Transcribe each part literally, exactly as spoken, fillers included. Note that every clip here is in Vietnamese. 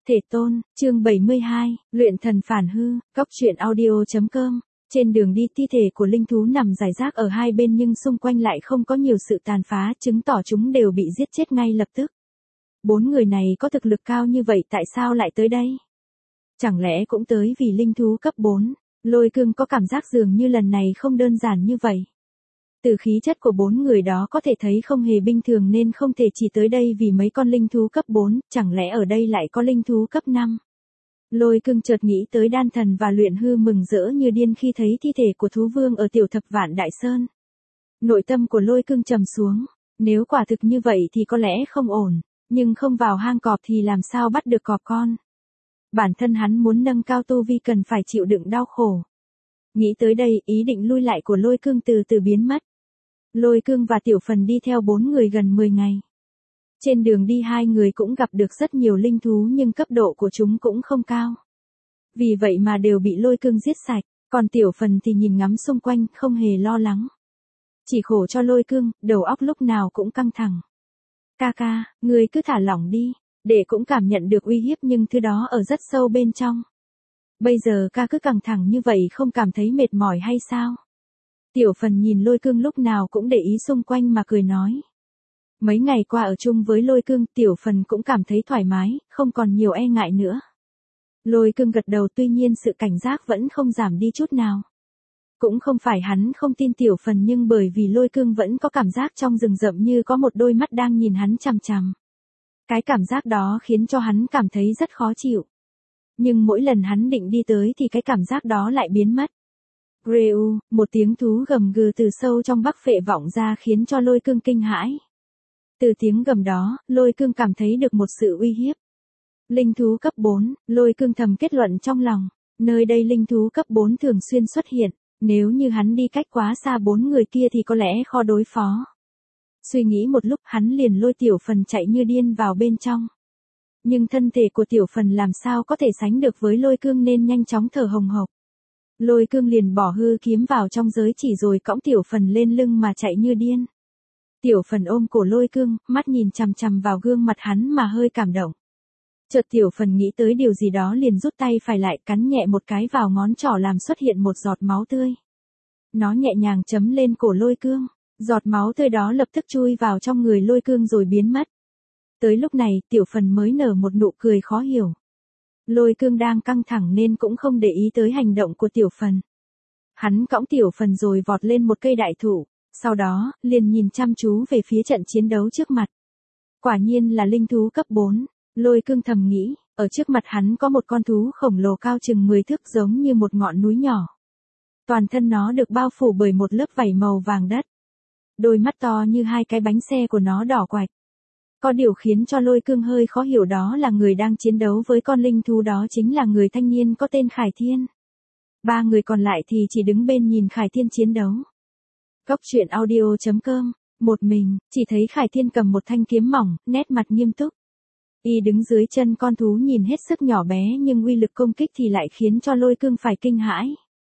Thể tôn, chương bảy mươi hai, luyện thần phản hư, góc truyện audio.com. Trên đường đi thi thể của linh thú nằm rải rác ở hai bên nhưng xung quanh lại không có nhiều sự tàn phá, chứng tỏ chúng đều bị giết chết ngay lập tức. Bốn người này có thực lực cao như vậy tại sao lại tới đây? Chẳng lẽ cũng tới vì linh thú cấp bốn? Lôi Cương có cảm giác dường như lần này không đơn giản như vậy. Từ khí chất của bốn người đó có thể thấy không hề bình thường nên không thể chỉ tới đây vì mấy con linh thú cấp bốn, chẳng lẽ ở đây lại có linh thú cấp năm. Lôi Cương chợt nghĩ tới đan thần và luyện hư mừng rỡ như điên khi thấy thi thể của thú vương ở tiểu thập vạn đại sơn. Nội tâm của Lôi Cương trầm xuống, nếu quả thực như vậy thì có lẽ không ổn, nhưng không vào hang cọp thì làm sao bắt được cọp con. Bản thân hắn muốn nâng cao tu vi cần phải chịu đựng đau khổ. Nghĩ tới đây, ý định lui lại của Lôi Cương từ từ biến mất. Lôi Cương và Tiểu Phần đi theo bốn người gần mười ngày. Trên đường đi hai người cũng gặp được rất nhiều linh thú nhưng cấp độ của chúng cũng không cao. Vì vậy mà đều bị Lôi Cương giết sạch, còn Tiểu Phần thì nhìn ngắm xung quanh không hề lo lắng. Chỉ khổ cho Lôi Cương, đầu óc lúc nào cũng căng thẳng. Ca ca, người cứ thả lỏng đi, để cũng cảm nhận được uy hiếp nhưng thứ đó ở rất sâu bên trong. Bây giờ ca cứ căng thẳng như vậy không cảm thấy mệt mỏi hay sao? Tiểu Phần nhìn Lôi Cương lúc nào cũng để ý xung quanh mà cười nói. Mấy ngày qua ở chung với Lôi Cương, Tiểu Phần cũng cảm thấy thoải mái, không còn nhiều e ngại nữa. Lôi Cương gật đầu, tuy nhiên sự cảnh giác vẫn không giảm đi chút nào. Cũng không phải hắn không tin Tiểu Phần nhưng bởi vì Lôi Cương vẫn có cảm giác trong rừng rậm như có một đôi mắt đang nhìn hắn chằm chằm. Cái cảm giác đó khiến cho hắn cảm thấy rất khó chịu. Nhưng mỗi lần hắn định đi tới thì cái cảm giác đó lại biến mất. Reu, một tiếng thú gầm gừ từ sâu trong bắc phệ vọng ra khiến cho Lôi Cương kinh hãi. Từ tiếng gầm đó, Lôi Cương cảm thấy được một sự uy hiếp. Linh thú cấp bốn, Lôi Cương thầm kết luận trong lòng, nơi đây linh thú cấp bốn thường xuyên xuất hiện, nếu như hắn đi cách quá xa bốn người kia thì có lẽ khó đối phó. Suy nghĩ một lúc hắn liền lôi Tiểu Phần chạy như điên vào bên trong. Nhưng thân thể của Tiểu Phần làm sao có thể sánh được với Lôi Cương nên nhanh chóng thở hồng hộc. Lôi Cương liền bỏ hư kiếm vào trong giới chỉ rồi cõng Tiểu Phần lên lưng mà chạy như điên. Tiểu Phần ôm cổ Lôi Cương, mắt nhìn chằm chằm vào gương mặt hắn mà hơi cảm động. Chợt Tiểu Phần nghĩ tới điều gì đó liền rút tay phải lại cắn nhẹ một cái vào ngón trỏ làm xuất hiện một giọt máu tươi. Nó nhẹ nhàng chấm lên cổ Lôi Cương, giọt máu tươi đó lập tức chui vào trong người Lôi Cương rồi biến mất. Tới lúc này Tiểu Phần mới nở một nụ cười khó hiểu. Lôi Cương đang căng thẳng nên cũng không để ý tới hành động của Tiểu Phần. Hắn cõng Tiểu Phần rồi vọt lên một cây đại thụ, sau đó, liền nhìn chăm chú về phía trận chiến đấu trước mặt. Quả nhiên là linh thú cấp bốn, Lôi Cương thầm nghĩ, ở trước mặt hắn có một con thú khổng lồ cao chừng mười thước giống như một ngọn núi nhỏ. Toàn thân nó được bao phủ bởi một lớp vảy màu vàng đất. Đôi mắt to như hai cái bánh xe của nó đỏ quạch. Có điều khiến cho Lôi Cương hơi khó hiểu đó là người đang chiến đấu với con linh thú đó chính là người thanh niên có tên Khải Thiên. Ba người còn lại thì chỉ đứng bên nhìn Khải Thiên chiến đấu. Góc truyện audio.com, một mình, chỉ thấy Khải Thiên cầm một thanh kiếm mỏng, nét mặt nghiêm túc. Y đứng dưới chân con thú nhìn hết sức nhỏ bé nhưng uy lực công kích thì lại khiến cho Lôi Cương phải kinh hãi.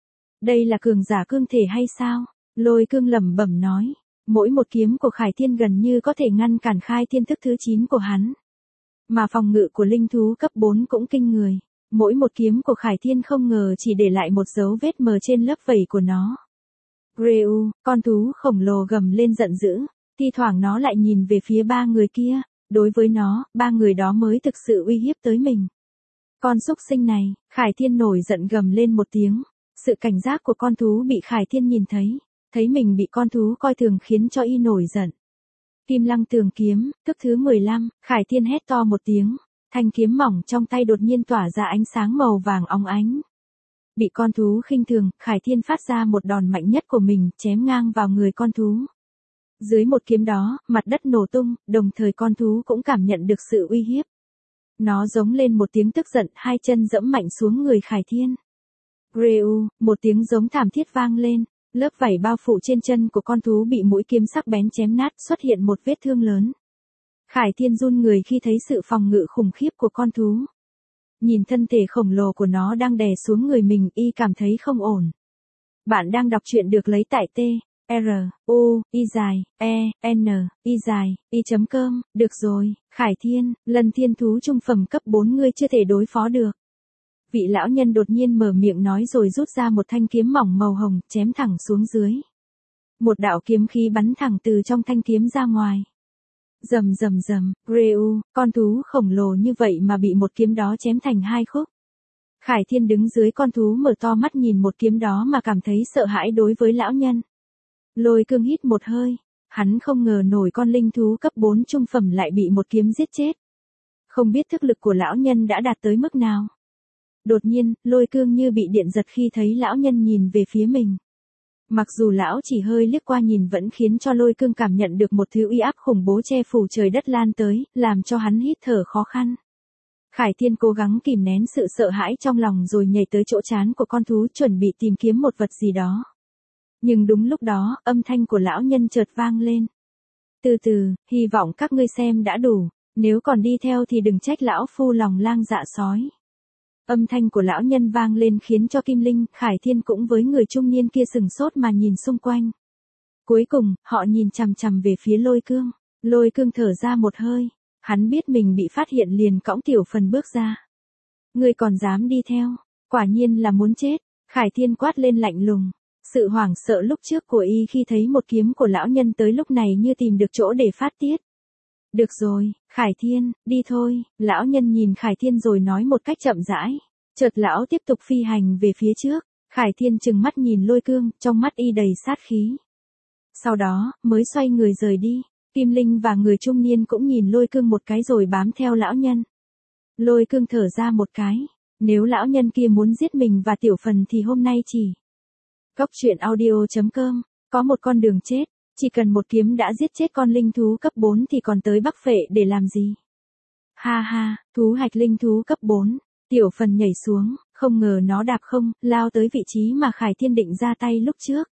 Đây là cường giả cương thể hay sao? Lôi Cương lẩm bẩm nói. Mỗi một kiếm của Khải Thiên gần như có thể ngăn cản khai thiên thức thứ chín của hắn. Mà phòng ngự của linh thú cấp bốn cũng kinh người. Mỗi một kiếm của Khải Thiên không ngờ chỉ để lại một dấu vết mờ trên lớp vảy của nó. Reu, con thú khổng lồ gầm lên giận dữ, thi thoảng nó lại nhìn về phía ba người kia, đối với nó, ba người đó mới thực sự uy hiếp tới mình. Con súc sinh này, Khải Thiên nổi giận gầm lên một tiếng, sự cảnh giác của con thú bị Khải Thiên nhìn thấy, thấy mình bị con thú coi thường khiến cho y nổi giận. Kim Lăng Tường Kiếm, thức thứ mười lăm, Khải Thiên hét to một tiếng, thanh kiếm mỏng trong tay đột nhiên tỏa ra ánh sáng màu vàng óng ánh. Bị con thú khinh thường, Khải Thiên phát ra một đòn mạnh nhất của mình, chém ngang vào người con thú. Dưới một kiếm đó, mặt đất nổ tung, đồng thời con thú cũng cảm nhận được sự uy hiếp. Nó giống lên một tiếng tức giận, hai chân giẫm mạnh xuống người Khải Thiên. Reu, một tiếng giống thảm thiết vang lên, lớp vảy bao phủ trên chân của con thú bị mũi kiếm sắc bén chém nát, xuất hiện một vết thương lớn. Khải Thiên run người khi thấy sự phòng ngự khủng khiếp của con thú. Nhìn thân thể khổng lồ của nó đang đè xuống người mình, y cảm thấy không ổn. Bạn đang đọc truyện được lấy tại T R, U, Y dài, E, N, Y dài, Y chấm cơm, được rồi, Khải Thiên, lần thiên thú trung phẩm cấp bốn ngươi chưa thể đối phó được. Vị lão nhân đột nhiên mở miệng nói rồi rút ra một thanh kiếm mỏng màu hồng, chém thẳng xuống dưới. Một đạo kiếm khí bắn thẳng từ trong thanh kiếm ra ngoài. Rầm rầm rầm, Reu, con thú khổng lồ như vậy mà bị một kiếm đó chém thành hai khúc. Khải Thiên đứng dưới con thú mở to mắt nhìn một kiếm đó mà cảm thấy sợ hãi đối với lão nhân. Lôi Cương hít một hơi, hắn không ngờ nổi con linh thú cấp bốn trung phẩm lại bị một kiếm giết chết. Không biết thực lực của lão nhân đã đạt tới mức nào. Đột nhiên, Lôi Cương như bị điện giật khi thấy lão nhân nhìn về phía mình. Mặc dù lão chỉ hơi liếc qua nhìn vẫn khiến cho Lôi Cương cảm nhận được một thứ uy áp khủng bố che phủ trời đất lan tới, làm cho hắn hít thở khó khăn. Khải Thiên cố gắng kìm nén sự sợ hãi trong lòng rồi nhảy tới chỗ trán của con thú chuẩn bị tìm kiếm một vật gì đó. Nhưng đúng lúc đó, âm thanh của lão nhân chợt vang lên. Từ từ, hy vọng các ngươi xem đã đủ, nếu còn đi theo thì đừng trách lão phu lòng lang dạ sói. Âm thanh của lão nhân vang lên khiến cho Kim Linh, Khải Thiên cũng với người trung niên kia sừng sốt mà nhìn xung quanh. Cuối cùng, họ nhìn chằm chằm về phía Lôi Cương. Lôi Cương thở ra một hơi, hắn biết mình bị phát hiện liền cõng Tiểu Phần bước ra. Ngươi còn dám đi theo, quả nhiên là muốn chết, Khải Thiên quát lên lạnh lùng. Sự hoảng sợ lúc trước của y khi thấy một kiếm của lão nhân tới lúc này như tìm được chỗ để phát tiết. Được rồi, Khải Thiên, đi thôi, lão nhân nhìn Khải Thiên rồi nói một cách chậm rãi. Chợt lão tiếp tục phi hành về phía trước, Khải Thiên trừng mắt nhìn Lôi Cương, trong mắt y đầy sát khí. Sau đó, mới xoay người rời đi, Kim Linh và người trung niên cũng nhìn Lôi Cương một cái rồi bám theo lão nhân. Lôi Cương thở ra một cái, nếu lão nhân kia muốn giết mình và Tiểu Phần thì hôm nay chỉ. Cốc truyện audio chấm com, có một con đường chết. Chỉ cần một kiếm đã giết chết con linh thú cấp bốn thì còn tới Bắc Phệ để làm gì? Ha ha, thú hạch linh thú cấp bốn, Tiểu Phần nhảy xuống, không ngờ nó đạp không, lao tới vị trí mà Khải Thiên định ra tay lúc trước.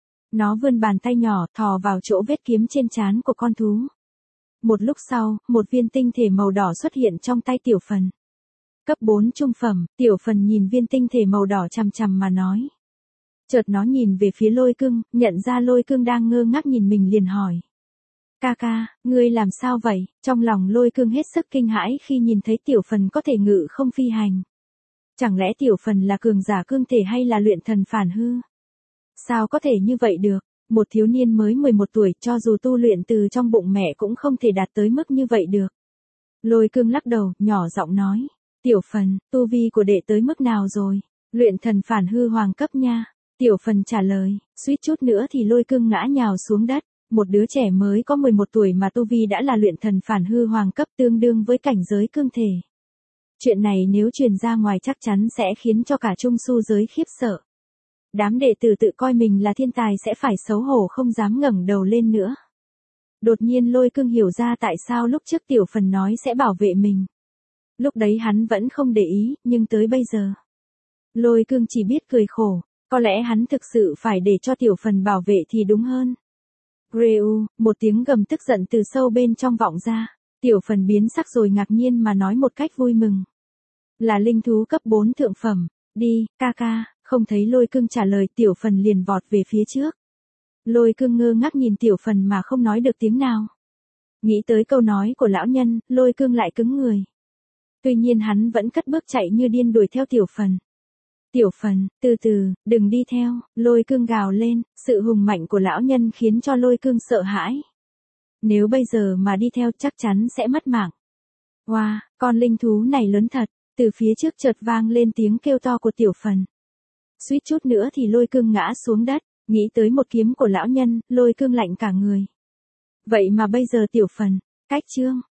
Nó vươn bàn tay nhỏ, thò vào chỗ vết kiếm trên trán của con thú. Một lúc sau, một viên tinh thể màu đỏ xuất hiện trong tay Tiểu Phần. Cấp bốn trung phẩm, Tiểu Phần nhìn viên tinh thể màu đỏ chằm chằm mà nói. Chợt nó nhìn về phía Lôi Cương, nhận ra Lôi Cương đang ngơ ngác nhìn mình liền hỏi. Ca ca, ngươi làm sao vậy? Trong lòng Lôi Cương hết sức kinh hãi khi nhìn thấy Tiểu Phần có thể ngự không phi hành. Chẳng lẽ Tiểu Phần là cường giả cương thể hay là luyện thần phản hư? Sao có thể như vậy được? Một thiếu niên mới mười một tuổi cho dù tu luyện từ trong bụng mẹ cũng không thể đạt tới mức như vậy được. Lôi Cương lắc đầu, nhỏ giọng nói. Tiểu Phần, tu vi của đệ tới mức nào rồi? Luyện thần phản hư hoàng cấp nha. Tiểu Phần trả lời, suýt chút nữa thì Lôi Cương ngã nhào xuống đất. Một đứa trẻ mới có mười một tuổi mà tu vi đã là luyện thần phản hư hoàng cấp tương đương với cảnh giới cương thể. Chuyện này nếu truyền ra ngoài chắc chắn sẽ khiến cho cả trung su giới khiếp sợ. Đám đệ tử tự coi mình là thiên tài sẽ phải xấu hổ không dám ngẩng đầu lên nữa. Đột nhiên Lôi Cương hiểu ra tại sao lúc trước Tiểu Phần nói sẽ bảo vệ mình. Lúc đấy hắn vẫn không để ý, nhưng tới bây giờ. Lôi Cương chỉ biết cười khổ, có lẽ hắn thực sự phải để cho Tiểu Phần bảo vệ thì đúng hơn. Reu, một tiếng gầm tức giận từ sâu bên trong vọng ra, Tiểu Phần biến sắc rồi ngạc nhiên mà nói một cách vui mừng. Là linh thú cấp bốn thượng phẩm, đi, ca ca, không thấy Lôi Cương trả lời Tiểu Phần liền vọt về phía trước. Lôi Cương ngơ ngác nhìn Tiểu Phần mà không nói được tiếng nào. Nghĩ tới câu nói của lão nhân, Lôi Cương lại cứng người. Tuy nhiên hắn vẫn cất bước chạy như điên đuổi theo Tiểu Phần. Tiểu Phần, từ từ, đừng đi theo, Lôi Cương gào lên, sự hùng mạnh của lão nhân khiến cho Lôi Cương sợ hãi. Nếu bây giờ mà đi theo chắc chắn sẽ mất mạng. Wow, con linh thú này lớn thật, từ phía trước chợt vang lên tiếng kêu to của Tiểu Phần. Suýt chút nữa thì Lôi Cương ngã xuống đất, nghĩ tới một kiếm của lão nhân, Lôi Cương lạnh cả người. Vậy mà bây giờ Tiểu Phần, cách chương.